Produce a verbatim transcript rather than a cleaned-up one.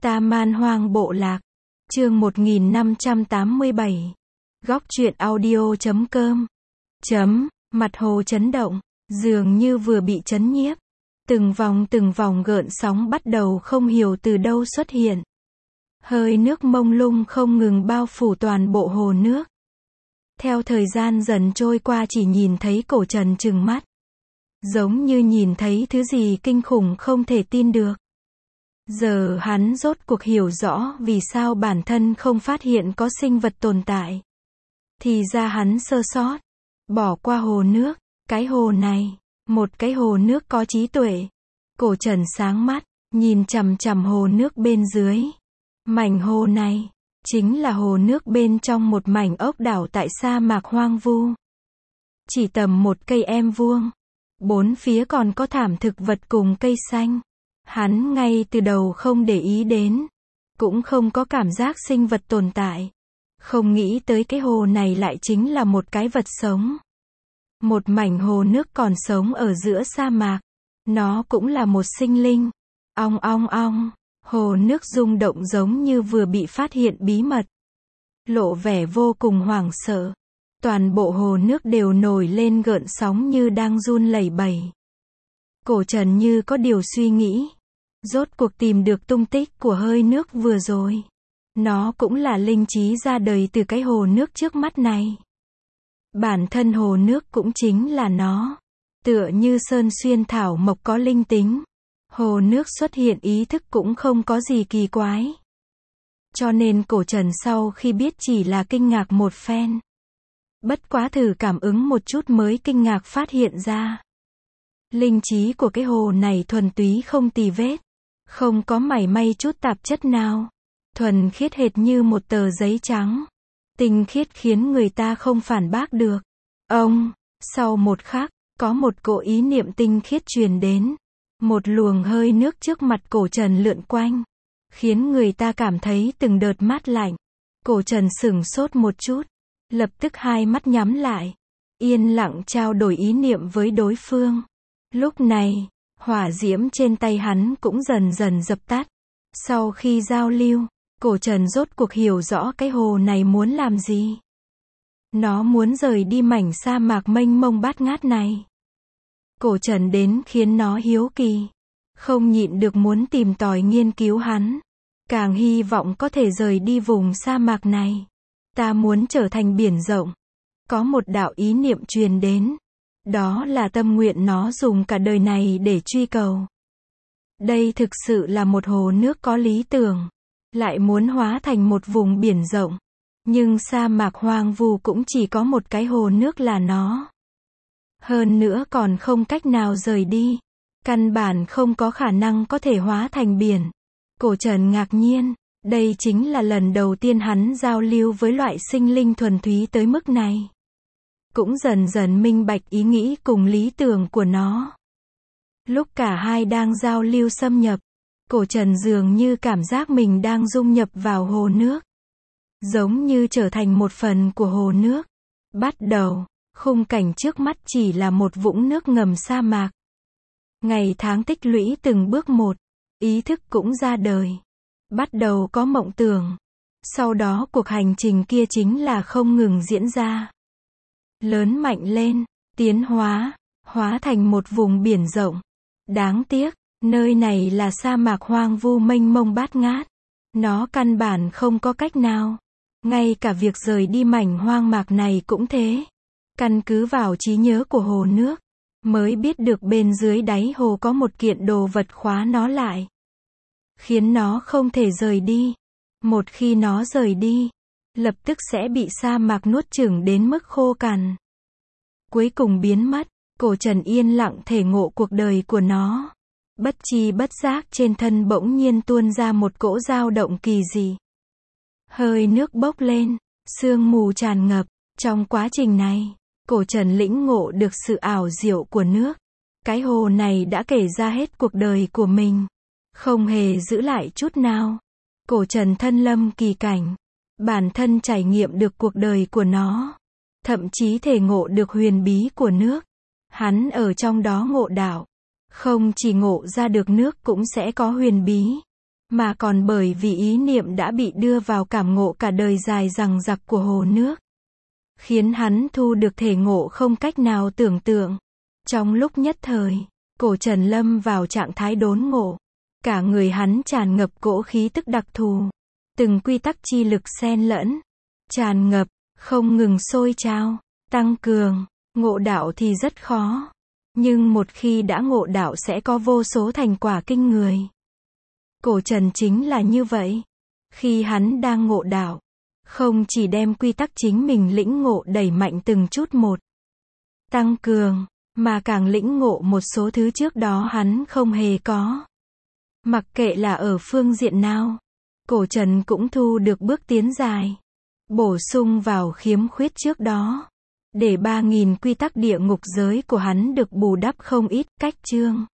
Ta Man Hoang Bộ Lạc. Chương một nghìn năm trăm tám mươi bảy. Góc truyện audio chấm com. Chấm, mặt hồ chấn động, dường như vừa bị chấn nhiếp. Từng vòng từng vòng gợn sóng bắt đầu không hiểu từ đâu xuất hiện. Hơi nước mông lung không ngừng bao phủ toàn bộ hồ nước. Theo thời gian dần trôi qua chỉ nhìn thấy Cổ Trần trừng mắt. Giống như nhìn thấy thứ gì kinh khủng không thể tin được. Giờ hắn rốt cuộc hiểu rõ vì sao bản thân không phát hiện có sinh vật tồn tại. Thì ra hắn sơ sót. Bỏ qua hồ nước. Cái hồ này, một cái hồ nước có trí tuệ. Cổ Trần sáng mắt, nhìn chằm chằm hồ nước bên dưới. Mảnh hồ này, chính là hồ nước bên trong một mảnh ốc đảo tại sa mạc hoang vu. Chỉ tầm một cây em vuông. Bốn phía còn có thảm thực vật cùng cây xanh. Hắn ngay từ đầu không để ý đến. Cũng không có cảm giác sinh vật tồn tại. Không nghĩ tới cái hồ này lại chính là một cái vật sống. Một mảnh hồ nước còn sống ở giữa sa mạc. Nó cũng là một sinh linh. Ong ong ong. Hồ nước rung động giống như vừa bị phát hiện bí mật. Lộ vẻ vô cùng hoảng sợ. Toàn bộ hồ nước đều nổi lên gợn sóng như đang run lẩy bẩy. Cổ Trần như có điều suy nghĩ. Rốt cuộc tìm được tung tích của hơi nước vừa rồi. Nó cũng là linh trí ra đời từ cái hồ nước trước mắt này. Bản thân hồ nước cũng chính là nó. Tựa như sơn xuyên thảo mộc có linh tính. Hồ nước xuất hiện ý thức cũng không có gì kỳ quái. Cho nên Cổ Trần sau khi biết chỉ là kinh ngạc một phen. Bất quá thử cảm ứng một chút mới kinh ngạc phát hiện ra. Linh trí của cái hồ này thuần túy không tì vết. Không có mảy may chút tạp chất nào. Thuần khiết hệt như một tờ giấy trắng. Tinh khiết khiến người ta không phản bác được. Ông, sau một khắc, có một cỗ ý niệm tinh khiết truyền đến. Một luồng hơi nước trước mặt Cổ Trần lượn quanh. Khiến người ta cảm thấy từng đợt mát lạnh. Cổ Trần sửng sốt một chút. Lập tức hai mắt nhắm lại. Yên lặng trao đổi ý niệm với đối phương. Lúc này, hỏa diễm trên tay hắn cũng dần dần dập tắt. Sau khi giao lưu, Cổ Trần rốt cuộc hiểu rõ cái hồ này muốn làm gì. Nó muốn rời đi mảnh sa mạc mênh mông bát ngát này. Cổ Trần đến khiến nó hiếu kỳ. Không nhịn được muốn tìm tòi nghiên cứu hắn. Càng hy vọng có thể rời đi vùng sa mạc này. Ta muốn trở thành biển rộng. Có một đạo ý niệm truyền đến. Đó là tâm nguyện nó dùng cả đời này để truy cầu. Đây thực sự là một hồ nước có lý tưởng. Lại muốn hóa thành một vùng biển rộng. Nhưng sa mạc hoang vu cũng chỉ có một cái hồ nước là nó. Hơn nữa còn không cách nào rời đi. Căn bản không có khả năng có thể hóa thành biển. Cổ Trần ngạc nhiên. Đây chính là lần đầu tiên hắn giao lưu với loại sinh linh thuần túy tới mức này. Cũng dần dần minh bạch ý nghĩ cùng lý tưởng của nó. Lúc cả hai đang giao lưu xâm nhập, Cổ Trần dường như cảm giác mình đang dung nhập vào hồ nước. Giống như trở thành một phần của hồ nước. Bắt đầu, khung cảnh trước mắt chỉ là một vũng nước ngầm sa mạc. Ngày tháng tích lũy từng bước một, ý thức cũng ra đời. Bắt đầu có mộng tưởng. Sau đó cuộc hành trình kia chính là không ngừng diễn ra. Lớn mạnh lên, tiến hóa, hóa thành một vùng biển rộng. Đáng tiếc, nơi này là sa mạc hoang vu mênh mông bát ngát. Nó căn bản không có cách nào. Ngay cả việc rời đi mảnh hoang mạc này cũng thế. Căn cứ vào trí nhớ của hồ nước, mới biết được bên dưới đáy hồ có một kiện đồ vật khóa nó lại. Khiến nó không thể rời đi. Một khi nó rời đi, lập tức sẽ bị sa mạc nuốt chửng đến mức khô cằn. Cuối cùng biến mất. Cổ Trần yên lặng thể ngộ cuộc đời của nó. Bất chi bất giác trên thân bỗng nhiên tuôn ra một cỗ dao động kỳ dị. Hơi nước bốc lên, sương mù tràn ngập. Trong quá trình này, Cổ Trần lĩnh ngộ được sự ảo diệu của nước. Cái hồ này đã kể ra hết cuộc đời của mình. Không hề giữ lại chút nào. Cổ Trần thân lâm kỳ cảnh. Bản thân trải nghiệm được cuộc đời của nó. Thậm chí thể ngộ được huyền bí của nước. Hắn ở trong đó ngộ đạo. Không chỉ ngộ ra được nước cũng sẽ có huyền bí. mà còn bởi vì ý niệm đã bị đưa vào cảm ngộ cả đời dài dằng dặc của hồ nước, khiến hắn thu được thể ngộ không cách nào tưởng tượng. Trong lúc nhất thời, Cổ Trần lâm vào trạng thái đốn ngộ. Cả người hắn tràn ngập cỗ khí tức đặc thù. Từng quy tắc chi lực xen lẫn, tràn ngập, không ngừng sôi trào, tăng cường. Ngộ đạo thì rất khó. Nhưng một khi đã ngộ đạo sẽ có vô số thành quả kinh người. Cổ Trần chính là như vậy. Khi hắn đang ngộ đạo, không chỉ đem quy tắc chính mình lĩnh ngộ đẩy mạnh từng chút một, tăng cường, mà càng lĩnh ngộ một số thứ trước đó hắn không hề có. Mặc kệ là ở phương diện nào, Cổ Trần cũng thu được bước tiến dài, bổ sung vào khiếm khuyết trước đó, để ba nghìn quy tắc địa ngục giới của hắn được bù đắp không ít. Cách chương